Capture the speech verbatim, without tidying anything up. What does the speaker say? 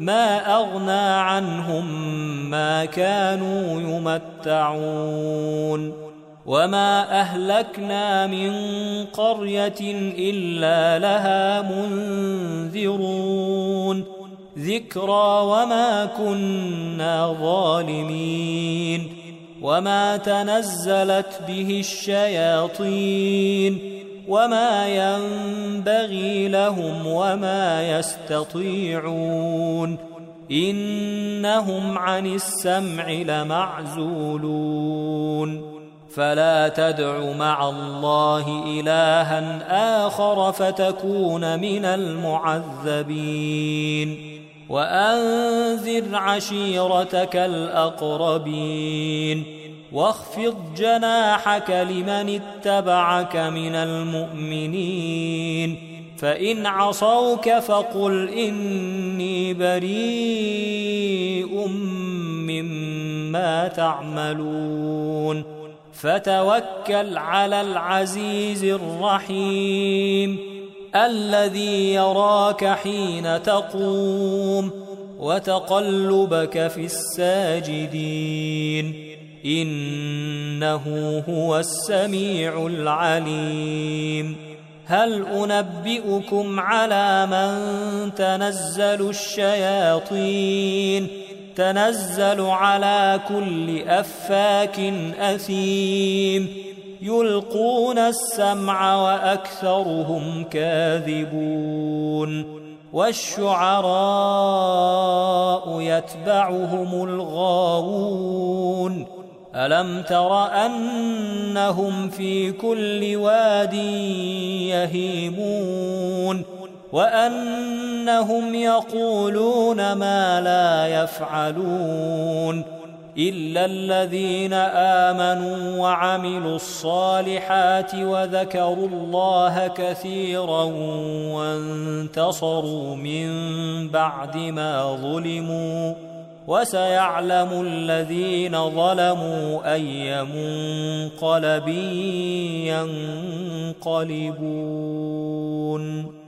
ما أغنى عنهم ما كانوا يمتعون وما أهلكنا من قرية إلا لها منذرون ذكرى وما كنا ظالمين وما تنزلت به الشياطين وما ينبغي لهم وما يستطيعون إنهم عن السمع لمعزولون فلا تدع مع الله إلها آخر فتكون من المعذبين وأنذر عشيرتك الأقربين واخفض جناحك لمن اتبعك من المؤمنين فإن عصوك فقل إني بريء مما تعملون فتوكل على العزيز الرحيم الذي يراك حين تقوم وتقلبك في الساجدين إنه هو السميع العليم هل أنبئكم على من تنزل الشياطين تنزل على كل أفاك أثيم يلقون السمع وأكثرهم كاذبون والشعراء يتبعهم الغاوون ألم تر أنهم في كل واد يهيمون وأنهم يقولون ما لا يفعلون إلا الذين آمنوا وعملوا الصالحات وذكروا الله كثيرا وانتصروا من بعد ما ظلموا وسيعلم الذين ظلموا أي منقلب ينقلبون.